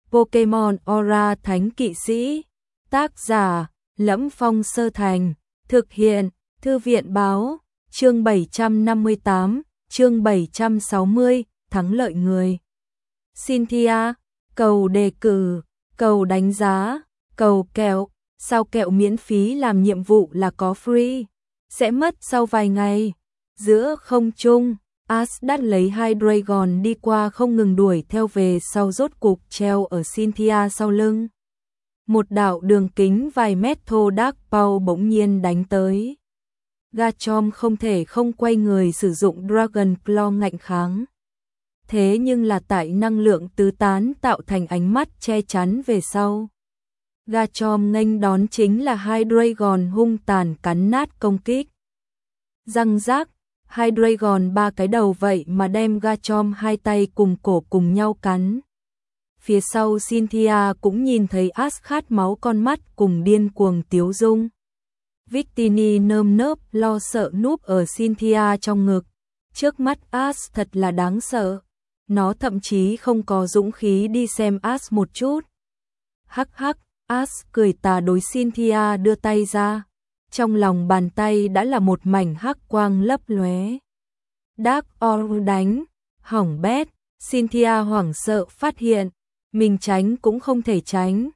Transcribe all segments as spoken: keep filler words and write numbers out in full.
Pokemon Aura Thánh Kỵ Sĩ. Tác giả: Lẫm Phong Sơ Thành. Thực hiện: Thư viện báo. Chương bảy trăm năm mươi tám, chương bảy trăm sáu mươi, thắng lợi người. Cynthia, cầu đề cử, cầu đánh giá, cầu kẹo. Sao kẹo miễn phí làm nhiệm vụ là có free? Sẽ mất sau vài ngày. Giữa không trung, Ashdod lấy Hydreigon đi qua không ngừng đuổi theo về sau, rốt cục treo ở Cynthia sau lưng. Một đạo đường kính vài mét thô Dark Paw bỗng nhiên đánh tới. Garchomp không thể không quay người sử dụng Dragon Claw ngạnh kháng. Thế nhưng là tại năng lượng tứ tán tạo thành ánh mắt che chắn về sau. Garchomp nghênh đón chính là Hydreigon hung tàn cắn nát công kích. Răng rác, Hydreigon ba cái đầu vậy mà đem Garchomp hai tay cùng cổ cùng nhau cắn. Phía sau Cynthia cũng nhìn thấy Ash khát máu con mắt cùng điên cuồng tiếu dung. Victini nơm nớp lo sợ núp ở Cynthia trong ngực. Trước mắt Ash thật là đáng sợ. Nó thậm chí không có dũng khí đi xem Ash một chút. Hắc hắc, Ash cười tà đối Cynthia đưa tay ra. Trong lòng bàn tay đã là một mảnh hắc quang lấp lóe. Dark Orb đánh, hỏng bét. Cynthia hoảng sợ phát hiện, mình tránh cũng không thể tránh.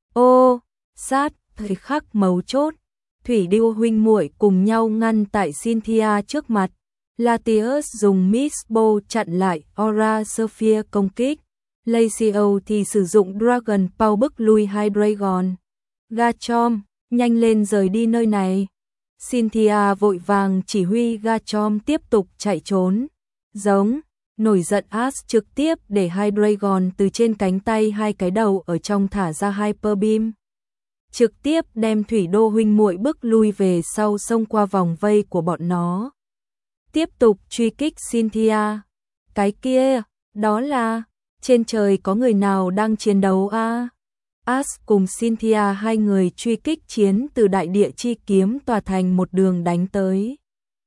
Ô, sát, thời khắc mấu chốt. Thủy Điêu huynh muội cùng nhau ngăn tại Cynthia trước mặt. Latios dùng Mist Bow chặn lại Aura Sphere công kích. Lacio thì sử dụng Dragon Paw bức lui Hydreigon. Garchomp, nhanh lên rời đi nơi này. Cynthia vội vàng chỉ huy Garchomp tiếp tục chạy trốn. Giống, nổi giận Ash trực tiếp để Hydreigon từ trên cánh tay hai cái đầu ở trong thả ra Hyper Beam. Trực tiếp đem Thủy Đô huynh muội bức lui về sau, xông qua vòng vây của bọn nó. Tiếp tục truy kích Cynthia. Cái kia, đó là, trên trời có người nào đang chiến đấu a? À? Ash cùng Cynthia hai người truy kích chiến từ đại địa chi kiếm tòa thành một đường đánh tới.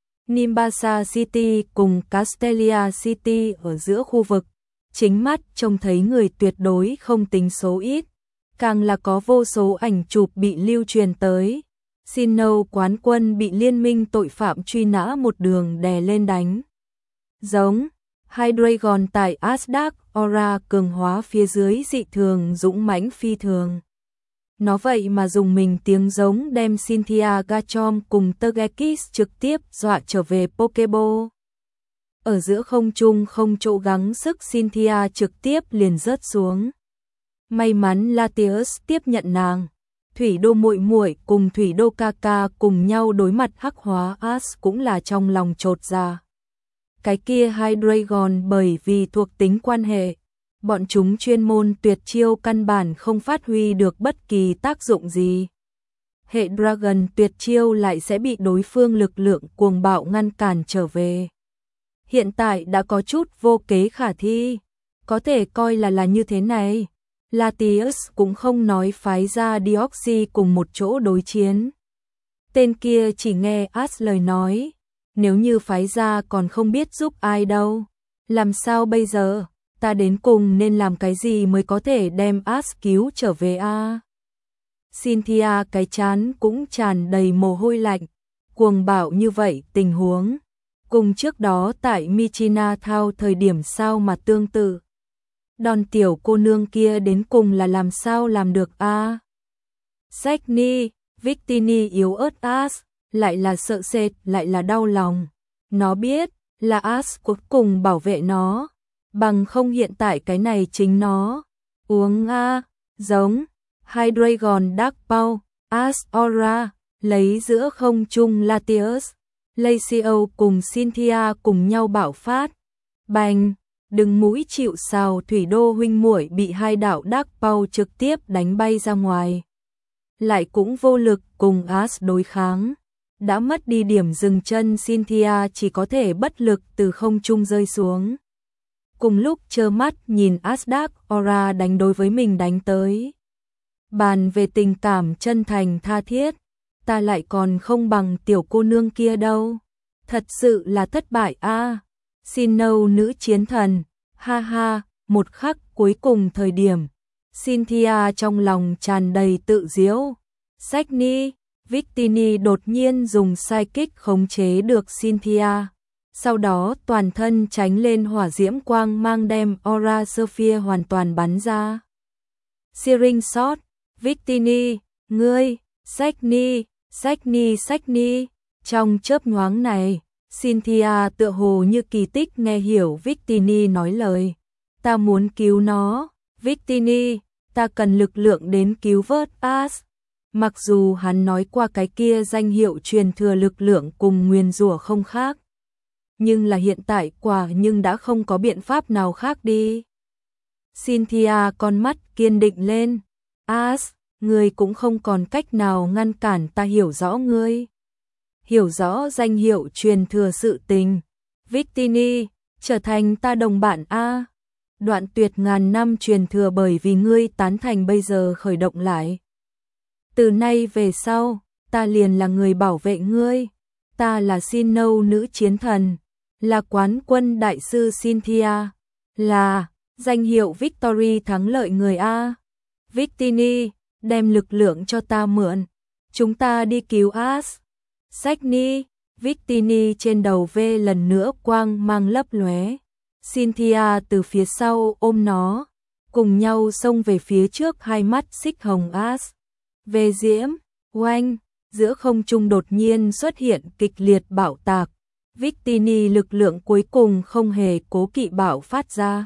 Nimbasa City cùng Castelia City ở giữa khu vực, chính mắt trông thấy người tuyệt đối không tính số ít, càng là có vô số ảnh chụp bị lưu truyền tới. Sinnoh quán quân bị liên minh tội phạm truy nã một đường đè lên đánh. Giống, Hydreigon tại Ashdod Aura cường hóa phía dưới dị thường dũng mãnh phi thường. Nó vậy mà dùng mình tiếng giống đem Cynthia, Garchomp cùng Togekiss trực tiếp dọa trở về Pokeball. Ở giữa không trung không chỗ gắng sức, Cynthia trực tiếp liền rớt xuống. May mắn Latios tiếp nhận nàng. Thủy Đô muội muội cùng Thủy Đô ca ca cùng nhau đối mặt hắc hóa Ash cũng là trong lòng chột dạ. Cái kia Hydreigon bởi vì thuộc tính quan hệ, bọn chúng chuyên môn tuyệt chiêu căn bản không phát huy được bất kỳ tác dụng gì. Hệ Dragon tuyệt chiêu lại sẽ bị đối phương lực lượng cuồng bạo ngăn cản trở về. Hiện tại đã có chút vô kế khả thi, có thể coi là là như thế này. Latios cũng không nói phái ra Deoxys cùng một chỗ đối chiến. Tên kia chỉ nghe Ash lời nói, nếu như phái ra còn không biết giúp ai đâu. Làm sao bây giờ? Ta đến cùng nên làm cái gì mới có thể đem Ash cứu trở về a? À? Cynthia cái chán cũng tràn đầy mồ hôi lạnh. Cuồng bạo như vậy tình huống, cùng trước đó tại Michina Thao thời điểm sao mà tương tự. Đòn tiểu cô nương kia đến cùng là làm sao làm được a? À? Sagni, Victini yếu ớt Ash, lại là sợ sệt, lại là đau lòng. Nó biết là Ash cuối cùng bảo vệ nó, bằng không hiện tại cái này chính nó. Uống a, giống, Hydreigon Dark Paw, Ash Aura, lấy giữa không trung Latios, Lacio cùng Cynthia cùng nhau bạo phát. Bành, đừng mũi chịu sào, Thủy Đô huynh muội bị hai đạo Dark Paw trực tiếp đánh bay ra ngoài. Lại cũng vô lực cùng Ash đối kháng. Đã mất đi điểm dừng chân, Cynthia chỉ có thể bất lực từ không trung rơi xuống. Cùng lúc trơ mắt nhìn Ashdod Aura đánh đối với mình đánh tới. Bàn về tình cảm chân thành tha thiết, ta lại còn không bằng tiểu cô nương kia đâu. Thật sự là thất bại a. À. Sinnoh nữ chiến thần, ha ha, một khắc cuối cùng thời điểm, Cynthia trong lòng tràn đầy tự giễu. Sydney, Victini đột nhiên dùng psychic khống chế được Cynthia. Sau đó toàn thân tránh lên hỏa diễm quang mang đem Aura Sphere hoàn toàn bắn ra. Searing shot, Victini, ngươi, Sydney, Sydney, Sydney. Trong chớp nhoáng này, Cynthia tựa hồ như kỳ tích nghe hiểu Victini nói lời. Ta muốn cứu nó, Victini, ta cần lực lượng đến cứu vớt As. Mặc dù hắn nói qua cái kia danh hiệu truyền thừa lực lượng cùng nguyền rủa không khác. Nhưng là hiện tại quả nhưng đã không có biện pháp nào khác đi. Cynthia con mắt kiên định lên. As, ngươi cũng không còn cách nào ngăn cản ta hiểu rõ ngươi. Hiểu rõ danh hiệu truyền thừa sự tình. Victini, trở thành ta đồng bạn A. Đoạn tuyệt ngàn năm truyền thừa bởi vì ngươi tán thành bây giờ khởi động lại. Từ nay về sau, ta liền là người bảo vệ ngươi. Ta là Sinnoh nữ chiến thần, là quán quân đại sư Cynthia, là danh hiệu Victory thắng lợi người A. Victini, đem lực lượng cho ta mượn. Chúng ta đi cứu As. Sydney, Victini trên đầu V lần nữa quang mang lấp lóe. Cynthia từ phía sau ôm nó, cùng nhau xông về phía trước hai mắt xích hồng As. Về diễm, oanh, giữa không trung đột nhiên xuất hiện kịch liệt bạo tạc. Victini lực lượng cuối cùng không hề cố kỵ bạo phát ra.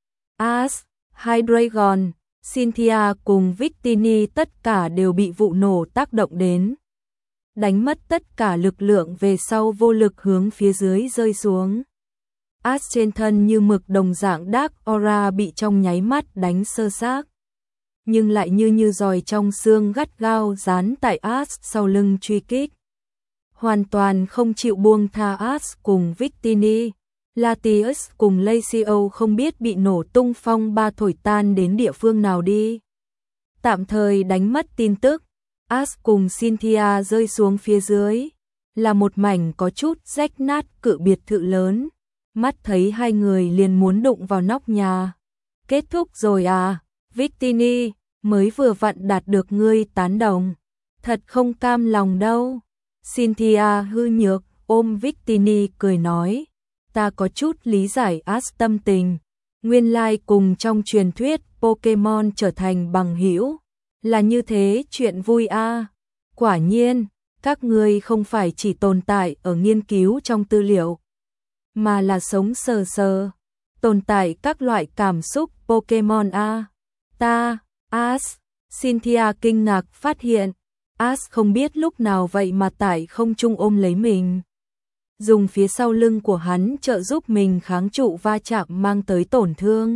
As, Hydreigon, Cynthia cùng Victini tất cả đều bị vụ nổ tác động đến. Đánh mất tất cả lực lượng về sau vô lực hướng phía dưới rơi xuống. As trên thân như mực đồng dạng Dark Aura bị trong nháy mắt đánh sơ xác. Nhưng lại như như giòi trong xương gắt gao dán tại As sau lưng truy kích. Hoàn toàn không chịu buông tha As cùng Victini. Latius cùng Lacio không biết bị nổ tung phong ba thổi tan đến địa phương nào đi. Tạm thời đánh mất tin tức. As cùng Cynthia rơi xuống phía dưới. Là một mảnh có chút rách nát cự biệt thự lớn. Mắt thấy hai người liền muốn đụng vào nóc nhà. Kết thúc rồi à, Victini, mới vừa vặn đạt được ngươi tán đồng. Thật không cam lòng đâu. Cynthia hư nhược, ôm Victini cười nói. Ta có chút lý giải As tâm tình. Nguyên lai cùng trong truyền thuyết Pokemon trở thành bằng hữu. Là như thế chuyện vui a. À. Quả nhiên, các ngươi không phải chỉ tồn tại ở nghiên cứu trong tư liệu. Mà là sống sờ sờ. Tồn tại các loại cảm xúc Pokemon a. À. Ta, As, Cynthia kinh ngạc phát hiện. As không biết lúc nào vậy mà tại không trung ôm lấy mình. Dùng phía sau lưng của hắn trợ giúp mình kháng trụ va chạm mang tới tổn thương.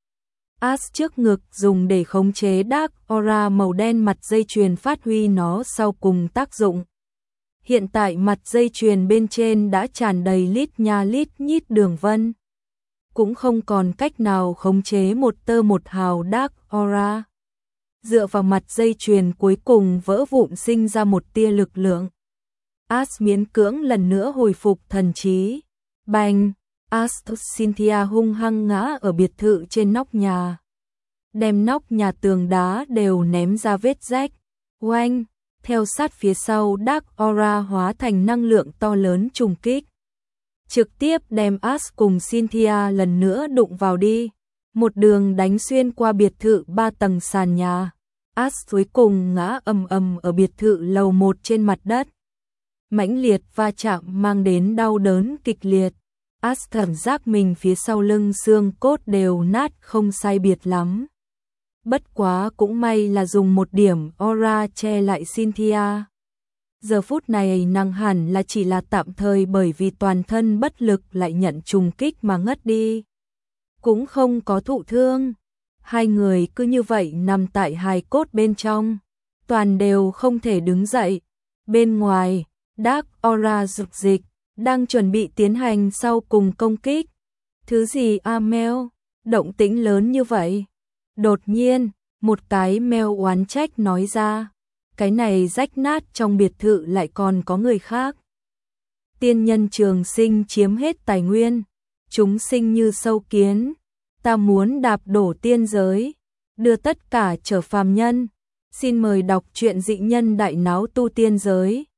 As trước ngực dùng để khống chế Dark Aura màu đen mặt dây chuyền phát huy nó sau cùng tác dụng. Hiện tại mặt dây chuyền bên trên đã tràn đầy lít nha lít nhít đường vân. Cũng không còn cách nào khống chế một tơ một hào Dark Aura. Dựa vào mặt dây chuyền cuối cùng vỡ vụn sinh ra một tia lực lượng. As miễn cưỡng lần nữa hồi phục thần trí. Bành! As Cynthia hung hăng ngã ở biệt thự trên nóc nhà. Đem nóc nhà tường đá đều ném ra vết rách. Oanh! Theo sát phía sau Dark Aura hóa thành năng lượng to lớn trùng kích. Trực tiếp đem As cùng Cynthia lần nữa đụng vào đi. Một đường đánh xuyên qua biệt thự ba tầng sàn nhà. As cuối cùng ngã ầm ầm ở biệt thự lầu một trên mặt đất. Mãnh liệt va chạm mang đến đau đớn kịch liệt. As cảm giác mình phía sau lưng xương cốt đều nát không sai biệt lắm. Bất quá cũng may là dùng một điểm aura che lại Cynthia. Giờ phút này nàng hẳn là chỉ là tạm thời bởi vì toàn thân bất lực lại nhận trùng kích mà ngất đi. Cũng không có thụ thương. Hai người cứ như vậy nằm tại hài cốt bên trong. Toàn đều không thể đứng dậy. Bên ngoài, Dark Aura rực dịch, đang chuẩn bị tiến hành sau cùng công kích. Thứ gì a mèo, động tĩnh lớn như vậy? Đột nhiên, một cái mèo oán trách nói ra. Cái này rách nát trong biệt thự lại còn có người khác. Tiên nhân trường sinh chiếm hết tài nguyên. Chúng sinh như sâu kiến. Ta muốn đạp đổ tiên giới. đưa tất cả trở phàm nhân. Xin mời đọc truyện Dị nhân đại náo tu tiên giới.